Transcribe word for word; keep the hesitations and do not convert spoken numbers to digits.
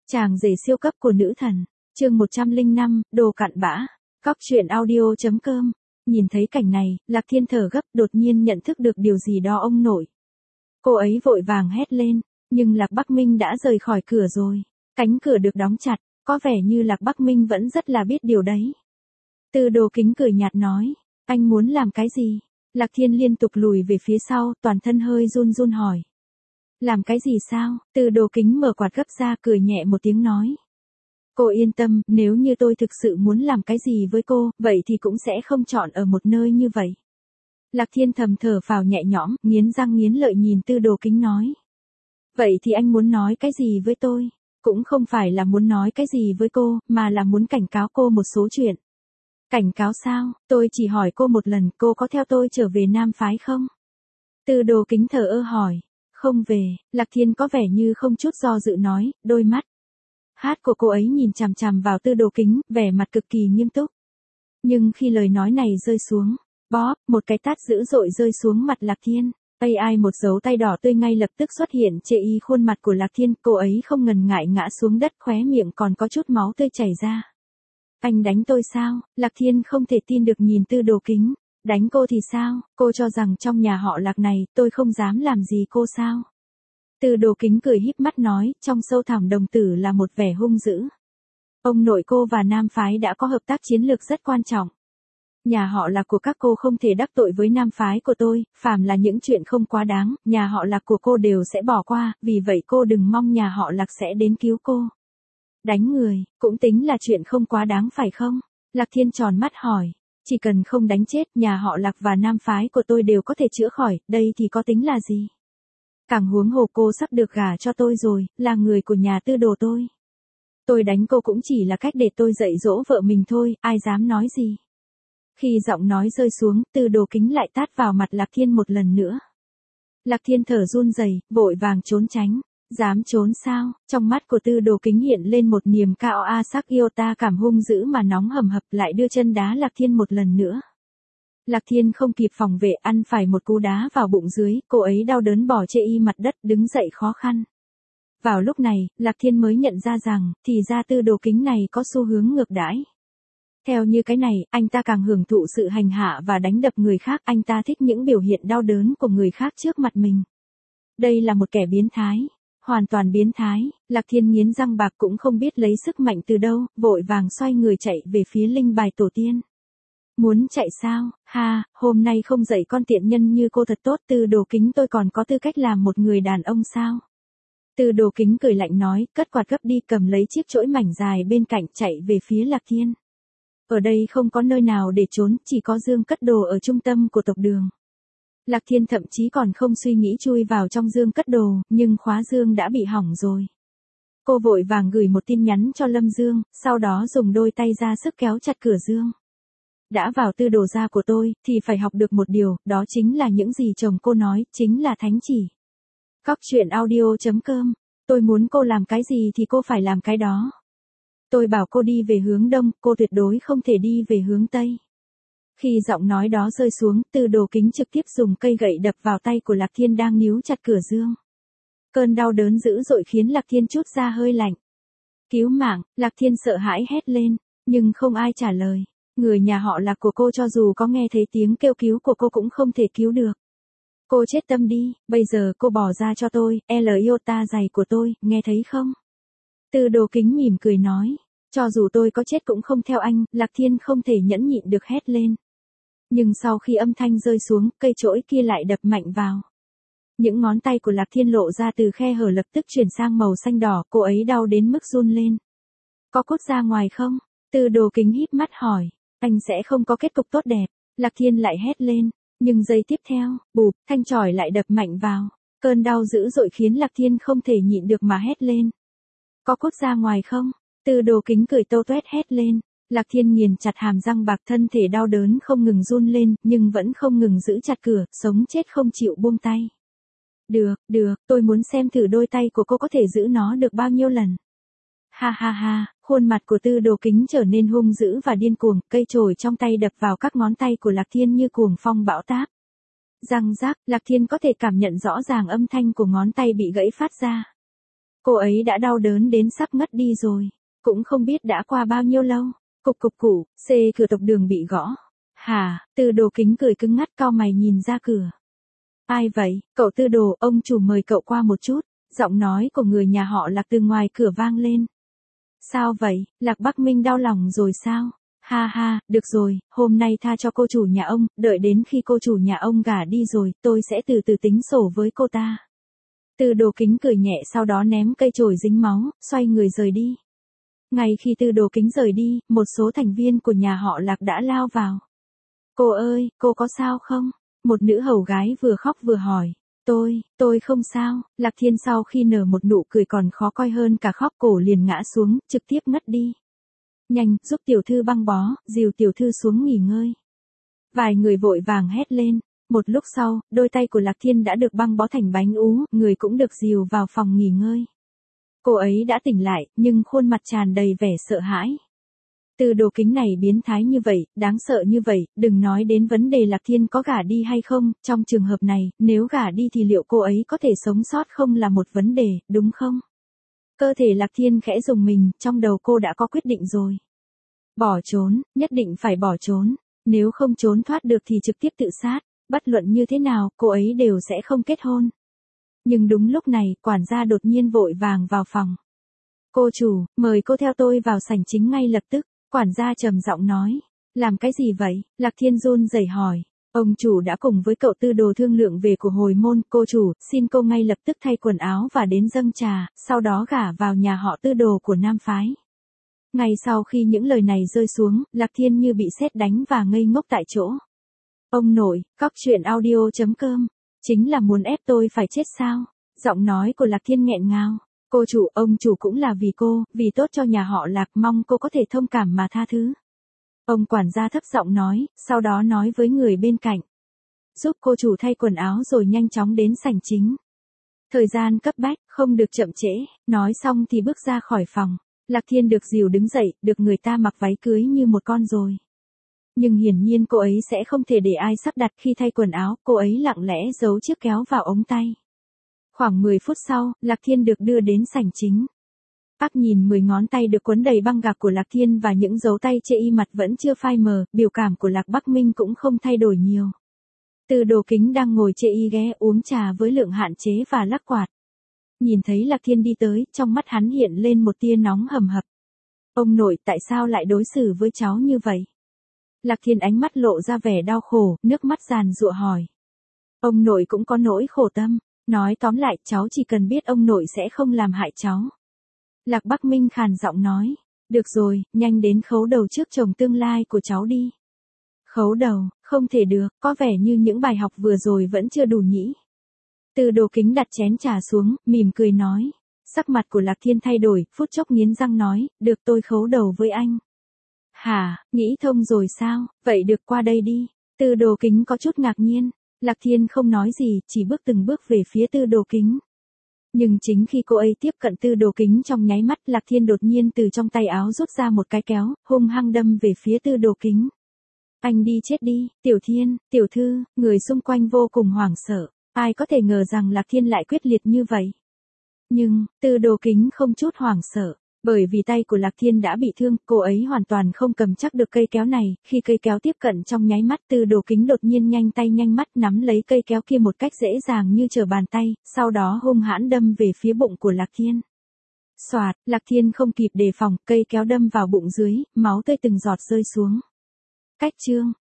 Chàng rể siêu cấp của nữ thần, chương một trăm lẻ năm, đồ cặn bã, cóc truyện audio.com. Nhìn thấy cảnh này, Lạc Thiên thở gấp, đột nhiên nhận thức được điều gì đó ông nội. Cô ấy vội vàng hét lên, nhưng Lạc Bắc Minh đã rời khỏi cửa rồi, cánh cửa được đóng chặt, có vẻ như Lạc Bắc Minh vẫn rất là biết điều đấy. Tư Đồ Kính cười nhạt nói, anh muốn làm cái gì? Lạc Thiên liên tục lùi về phía sau, toàn thân hơi run run hỏi. Làm cái gì sao? Tư Đồ Kính mở quạt gấp ra, cười nhẹ một tiếng nói. Cô yên tâm, nếu như tôi thực sự muốn làm cái gì với cô, vậy thì cũng sẽ không chọn ở một nơi như vậy. Lạc Thiên thầm thở phào nhẹ nhõm, nghiến răng nghiến lợi nhìn Tư Đồ Kính nói. Vậy thì anh muốn nói cái gì với tôi? Cũng không phải là muốn nói cái gì với cô, mà là muốn cảnh cáo cô một số chuyện. Cảnh cáo sao? Tôi chỉ hỏi cô một lần, cô có theo tôi trở về Nam Phái không? Tư Đồ Kính thở ơ hỏi. Không về, Lạc Thiên có vẻ như không chút do dự nói, đôi mắt hát của cô ấy nhìn chằm chằm vào Tư Đồ Kính, vẻ mặt cực kỳ nghiêm túc. Nhưng khi lời nói này rơi xuống, bóp, một cái tát dữ dội rơi xuống mặt Lạc Thiên. a i một dấu tay đỏ tươi ngay lập tức xuất hiện chệ y khuôn mặt của Lạc Thiên, cô ấy không ngần ngại ngã xuống đất, khóe miệng còn có chút máu tươi chảy ra. Anh đánh tôi sao? Lạc Thiên không thể tin được nhìn Tư Đồ Kính. Đánh cô thì sao? Cô cho rằng trong nhà họ Lạc này, tôi không dám làm gì cô sao? Tư Đồ Kính cười híp mắt nói, trong sâu thẳm đồng tử là một vẻ hung dữ. Ông nội cô và Nam Phái đã có hợp tác chiến lược rất quan trọng. Nhà họ Lạc của các cô không thể đắc tội với Nam Phái của tôi, phàm là những chuyện không quá đáng, nhà họ Lạc của cô đều sẽ bỏ qua, vì vậy cô đừng mong nhà họ Lạc sẽ đến cứu cô. Đánh người, cũng tính là chuyện không quá đáng phải không? Lạc Thiên tròn mắt hỏi. Chỉ cần không đánh chết, nhà họ Lạc và Nam Phái của tôi đều có thể chữa khỏi, đây thì có tính là gì? Càng huống hồ cô sắp được gả cho tôi rồi, là người của nhà Tư Đồ tôi. Tôi đánh cô cũng chỉ là cách để tôi dạy dỗ vợ mình thôi, ai dám nói gì? Khi giọng nói rơi xuống, Tư Đồ Kính lại tát vào mặt Lạc Thiên một lần nữa. Lạc Thiên thở run rẩy, vội vàng trốn tránh. Dám trốn sao? Trong mắt của Tư Đồ Kính hiện lên một niềm cao a sắc yêu ta cảm hung dữ mà nóng hầm hập, lại đưa chân đá Lạc Thiên một lần nữa. Lạc Thiên không kịp phòng vệ, ăn phải một cú đá vào bụng dưới, cô ấy đau đớn bỏ chê y mặt đất, đứng dậy khó khăn. Vào lúc này, Lạc Thiên mới nhận ra rằng, thì ra Tư Đồ Kính này có xu hướng ngược đãi. Theo như cái này, anh ta càng hưởng thụ sự hành hạ và đánh đập người khác, anh ta thích những biểu hiện đau đớn của người khác trước mặt mình. Đây là một kẻ biến thái. Hoàn toàn biến thái, Lạc Thiên nghiến răng bạc cũng không biết lấy sức mạnh từ đâu, vội vàng xoay người chạy về phía linh bài tổ tiên. Muốn chạy sao? Ha, hôm nay không dạy con tiện nhân như cô thật tốt, Tư Đồ Kính tôi còn có tư cách làm một người đàn ông sao? Tư Đồ Kính cười lạnh nói, cất quạt gấp đi, cầm lấy chiếc chổi mảnh dài bên cạnh chạy về phía Lạc Thiên. Ở đây không có nơi nào để trốn, chỉ có dương cất đồ ở trung tâm của tộc Đường. Lạc Thiên thậm chí còn không suy nghĩ chui vào trong dương cất đồ, nhưng khóa dương đã bị hỏng rồi. Cô vội vàng gửi một tin nhắn cho Lâm Dương, sau đó dùng đôi tay ra sức kéo chặt cửa dương. Đã vào Tư Đồ gia của tôi, thì phải học được một điều, đó chính là những gì chồng cô nói, chính là thánh chỉ. Cóc truyện audio.com, tôi muốn cô làm cái gì thì cô phải làm cái đó. Tôi bảo cô đi về hướng đông, cô tuyệt đối không thể đi về hướng tây. Khi giọng nói đó rơi xuống, Tư Đồ Kính trực tiếp dùng cây gậy đập vào tay của Lạc Thiên đang níu chặt cửa dương. Cơn đau đớn dữ dội khiến Lạc Thiên trút ra hơi lạnh. Cứu mạng, Lạc Thiên sợ hãi hét lên, nhưng không ai trả lời. Người nhà họ Lạc của cô cho dù có nghe thấy tiếng kêu cứu của cô cũng không thể cứu được. Cô chết tâm đi, bây giờ cô bỏ ra cho tôi, L iota giày của tôi, nghe thấy không? Tư Đồ Kính mỉm cười nói, cho dù tôi có chết cũng không theo anh, Lạc Thiên không thể nhẫn nhịn được hét lên. Nhưng sau khi âm thanh rơi xuống, cây chổi kia lại đập mạnh vào. Những ngón tay của Lạc Thiên lộ ra từ khe hở lập tức chuyển sang màu xanh đỏ, cô ấy đau đến mức run lên. Có cút ra ngoài không? Tư Đồ Kính híp mắt hỏi, anh sẽ không có kết cục tốt đẹp. Lạc Thiên lại hét lên, nhưng giây tiếp theo, bụp, thanh chổi lại đập mạnh vào. Cơn đau dữ dội khiến Lạc Thiên không thể nhịn được mà hét lên. Có cút ra ngoài không? Tư Đồ Kính cười tâu tuét hét lên. Lạc Thiên nghiền chặt hàm răng bạc, thân thể đau đớn không ngừng run lên, nhưng vẫn không ngừng giữ chặt cửa, sống chết không chịu buông tay. Được, được, tôi muốn xem thử đôi tay của cô có thể giữ nó được bao nhiêu lần. Ha ha ha, khuôn mặt của Tư Đồ Kính trở nên hung dữ và điên cuồng, cây chổi trong tay đập vào các ngón tay của Lạc Thiên như cuồng phong bão táp. Răng rác, Lạc Thiên có thể cảm nhận rõ ràng âm thanh của ngón tay bị gãy phát ra. Cô ấy đã đau đớn đến sắp ngất đi rồi. Cũng không biết đã qua bao nhiêu lâu. Cục cục cụ, xê cửa tộc Đường bị gõ. Hả, Tư Đồ Kính cười cứng ngắt cau mày nhìn ra cửa. Ai vậy, cậu Tư Đồ, ông chủ mời cậu qua một chút. Giọng nói của người nhà họ Lạc từ ngoài cửa vang lên. Sao vậy, Lạc Bắc Minh đau lòng rồi sao? Ha ha, được rồi, hôm nay tha cho cô chủ nhà ông, đợi đến khi cô chủ nhà ông gả đi rồi, tôi sẽ từ từ tính sổ với cô ta. Tư Đồ Kính cười nhẹ sau đó ném cây chổi dính máu, xoay người rời đi. Ngay khi Tư Đồ Kính rời đi, một số thành viên của nhà họ Lạc đã lao vào. Cô ơi, cô có sao không? Một nữ hầu gái vừa khóc vừa hỏi. Tôi, tôi không sao. Lạc Thiên sau khi nở một nụ cười còn khó coi hơn cả khóc cổ liền ngã xuống, trực tiếp ngất đi. Nhanh, giúp tiểu thư băng bó, dìu tiểu thư xuống nghỉ ngơi. Vài người vội vàng hét lên. Một lúc sau, đôi tay của Lạc Thiên đã được băng bó thành bánh ú, người cũng được dìu vào phòng nghỉ ngơi. Cô ấy đã tỉnh lại, nhưng khuôn mặt tràn đầy vẻ sợ hãi. Tư Đồ Kính này biến thái như vậy, đáng sợ như vậy, đừng nói đến vấn đề Lạc Thiên có gả đi hay không, trong trường hợp này, nếu gả đi thì liệu cô ấy có thể sống sót không là một vấn đề, đúng không? Cơ thể Lạc Thiên khẽ rùng mình, trong đầu cô đã có quyết định rồi. Bỏ trốn, nhất định phải bỏ trốn, nếu không trốn thoát được thì trực tiếp tự sát, bất luận như thế nào, cô ấy đều sẽ không kết hôn. Nhưng đúng lúc này, quản gia đột nhiên vội vàng vào phòng. Cô chủ, mời cô theo tôi vào sảnh chính ngay lập tức. Quản gia trầm giọng nói. Làm cái gì vậy? Lạc Thiên run rẩy hỏi. Ông chủ đã cùng với cậu Tư Đồ thương lượng về của hồi môn. Cô chủ, xin cô ngay lập tức thay quần áo và đến dâng trà, sau đó gả vào nhà họ Tư Đồ của Nam Phái. Ngay sau khi những lời này rơi xuống, Lạc Thiên như bị sét đánh và ngây ngốc tại chỗ. Ông nội, cóc truyện audio chấm com. Chính là muốn ép tôi phải chết sao? Giọng nói của Lạc Thiên nghẹn ngào. Cô chủ, ông chủ cũng là vì cô, vì tốt cho nhà họ Lạc, mong cô có thể thông cảm mà tha thứ. Ông quản gia thấp giọng nói, sau đó nói với người bên cạnh. Giúp cô chủ thay quần áo rồi nhanh chóng đến sảnh chính. Thời gian cấp bách, không được chậm trễ, nói xong thì bước ra khỏi phòng. Lạc Thiên được dìu đứng dậy, được người ta mặc váy cưới như một con rồi. Nhưng hiển nhiên cô ấy sẽ không thể để ai sắp đặt khi thay quần áo, cô ấy lặng lẽ giấu chiếc kéo vào ống tay. Khoảng mười phút sau, Lạc Thiên được đưa đến sảnh chính. Bác nhìn mười ngón tay được quấn đầy băng gạc của Lạc Thiên và những dấu tay chê y mặt vẫn chưa phai mờ, biểu cảm của Lạc Bắc Minh cũng không thay đổi nhiều. Tư Đồ Kính đang ngồi chê y ghé uống trà với lượng hạn chế và lắc quạt. Nhìn thấy Lạc Thiên đi tới, trong mắt hắn hiện lên một tia nóng hầm hập. Ông nội, tại sao lại đối xử với cháu như vậy? Lạc Thiên ánh mắt lộ ra vẻ đau khổ, nước mắt giàn giụa hỏi. Ông nội cũng có nỗi khổ tâm. Nói tóm lại, cháu chỉ cần biết ông nội sẽ không làm hại cháu. Lạc Bắc Minh khàn giọng nói. Được rồi, nhanh đến khấu đầu trước chồng tương lai của cháu đi. Khấu đầu, không thể được, có vẻ như những bài học vừa rồi vẫn chưa đủ nhỉ. Tư Đồ Kính đặt chén trà xuống, mỉm cười nói. Sắc mặt của Lạc Thiên thay đổi, phút chốc nghiến răng nói, được tôi khấu đầu với anh. Hả, nghĩ thông rồi sao, vậy được qua đây đi. Tư Đồ Kính có chút ngạc nhiên. Lạc Thiên không nói gì, chỉ bước từng bước về phía Tư Đồ Kính. Nhưng chính khi cô ấy tiếp cận Tư Đồ Kính trong nháy mắt, Lạc Thiên đột nhiên từ trong tay áo rút ra một cái kéo, hung hăng đâm về phía Tư Đồ Kính. Anh đi chết đi, Tiểu Thiên, Tiểu Thư, người xung quanh vô cùng hoảng sợ, ai có thể ngờ rằng Lạc Thiên lại quyết liệt như vậy. Nhưng, Tư Đồ Kính không chút hoảng sợ. Bởi vì tay của Lạc Thiên đã bị thương, cô ấy hoàn toàn không cầm chắc được cây kéo này, khi cây kéo tiếp cận trong nháy mắt Tư Đồ Kính đột nhiên nhanh tay nhanh mắt nắm lấy cây kéo kia một cách dễ dàng như trở bàn tay, sau đó hung hãn đâm về phía bụng của Lạc Thiên. Xoạt, Lạc Thiên không kịp đề phòng, cây kéo đâm vào bụng dưới, máu tươi từng giọt rơi xuống. Cách chương.